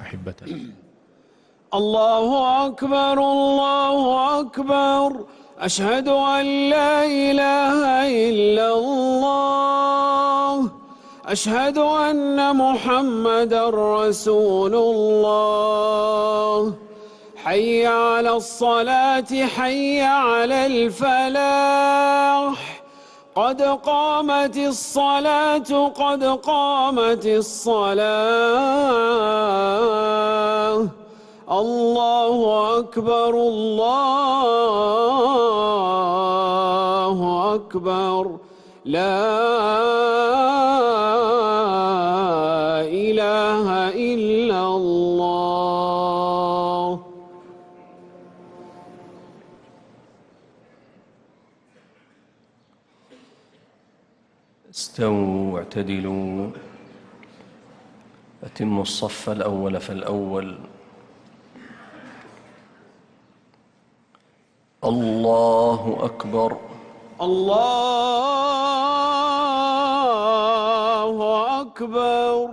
أحبته. الله أكبر الله أكبر، أشهد أن لا إله إلا الله، أشهد أن محمدًا رسول الله. حي على الصلاة حي على الفلاح، قد قامت الصلاة قد قامت الصلاة. الله أكبر الله أكبر، لا إله إلا الله. استووا واعتدلوا، أتموا الصف الأول فالأول. الله أكبر الله أكبر.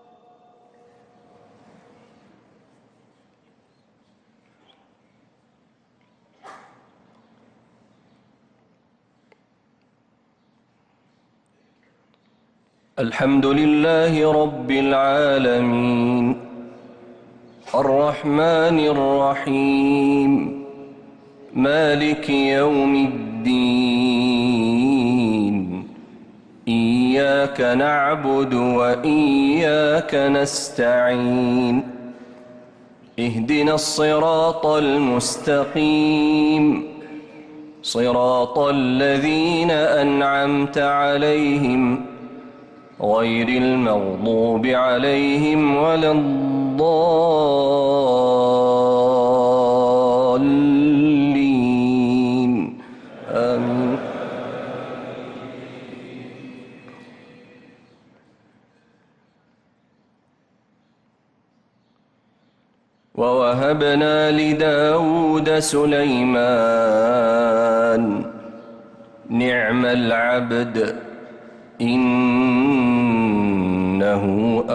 الحمد لله رب العالمين، الرحمن الرحيم، مالك يوم الدين. إياك نعبد وإياك نستعين، اهدنا الصراط المستقيم، صراط الذين أنعمت عليهم غير المغضوب عليهم ولا الضالين، آمين. ووهبنا لداود سليمان، نعم العبد إنه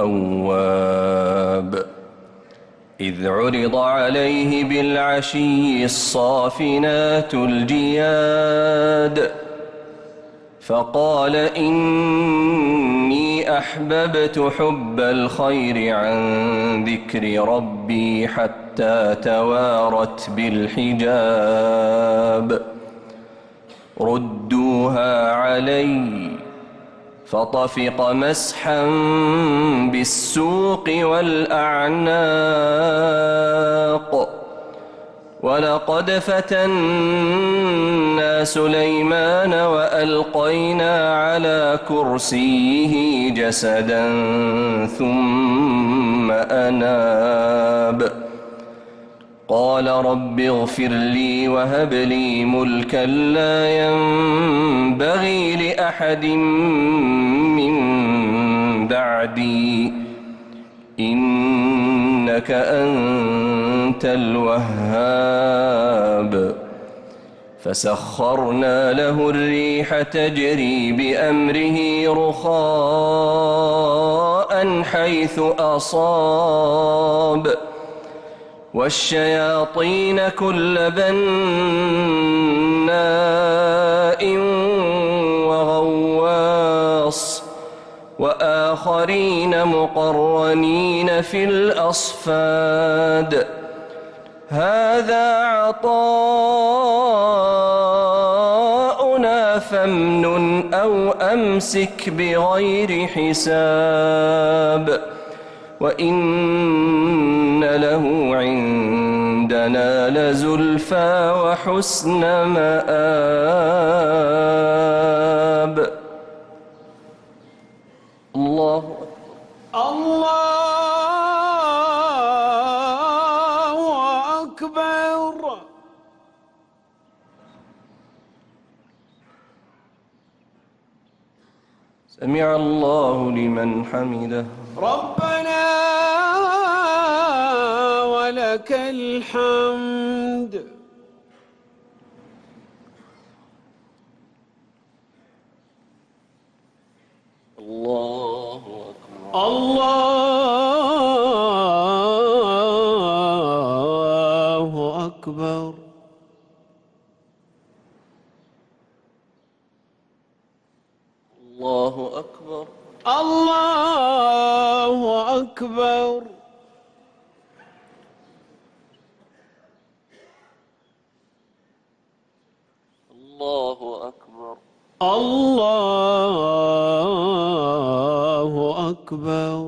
أواب. إذ عرض عليه بالعشي الصافنات الجياد، فقال إني أحببت حب الخير عن ذكر ربي حتى توارت بالحجاب. ردوها علي، فطفق مسحا بالسوق والأعناق. ولقد فتنا سليمان وألقينا على كرسيه جسدا ثم أناب. قال رب اغفر لي وهب لي ملكا لا ينبغي لأحد من بعدي إنك أنت الوهاب. فسخرنا له الريح تجري بأمره رخاء حيث أصاب، والشياطين كل بناء وغواص، وآخرين مقرنين في الأصفاد. هذا عطاؤنا فامنن أو أمسك بغير حساب، وإن له عندنا لزلفى وحسن مآب. الله أكبر. سمع الله لمن حمده. ربنا ولك الحمد. الله أكبر. الله أكبر الله أكبر الله أكبر الله أكبر الله أكبر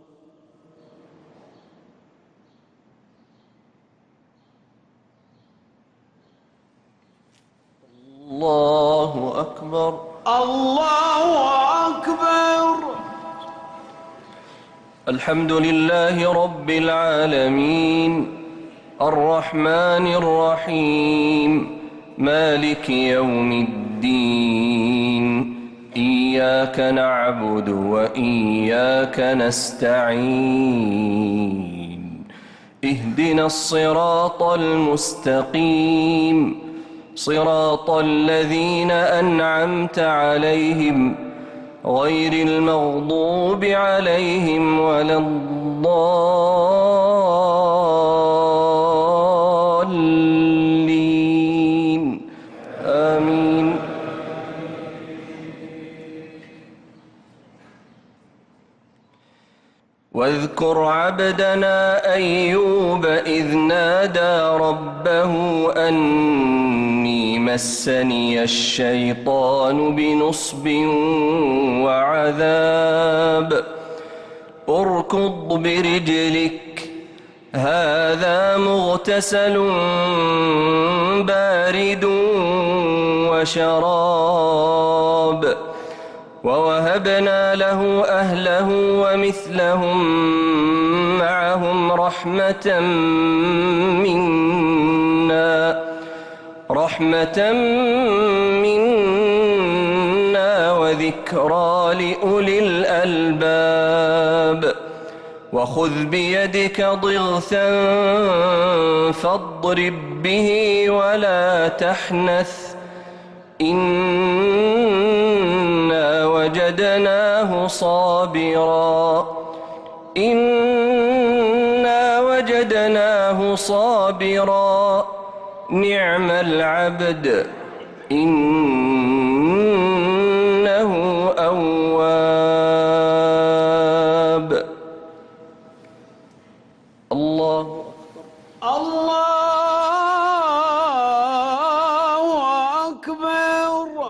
الله أكبر الله أكبر الحمد لله رب العالمين الرحمن الرحيم مالك يوم الدين إياك نعبد وإياك نستعين اهدنا الصراط المستقيم صراط الذين أنعمت عليهم غير المغضوب عليهم ولا الضالين آمين واذكر عبدنا أيوب إذ نادى ربه أني مسني الشيطان بنصب وعذاب اركض برجلك هذا مغتسل بارد وشراب ووهبنا له أهله ومثلهم معهم رحمة منا وذكرى لأولي الألباب وخذ بيدك ضغثا فاضرب به ولا تحنث إنا وجدناه صابرا نعم العبد إنه أواب الله أكبر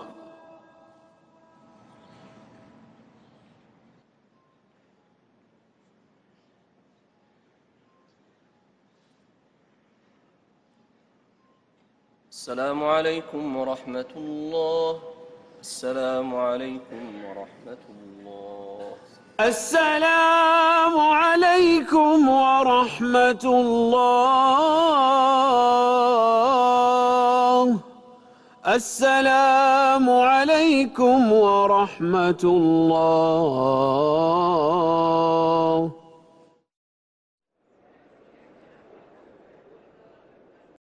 السلام عليكم ورحمة الله السلام عليكم ورحمة الله السلام عليكم ورحمة الله السلام عليكم ورحمة الله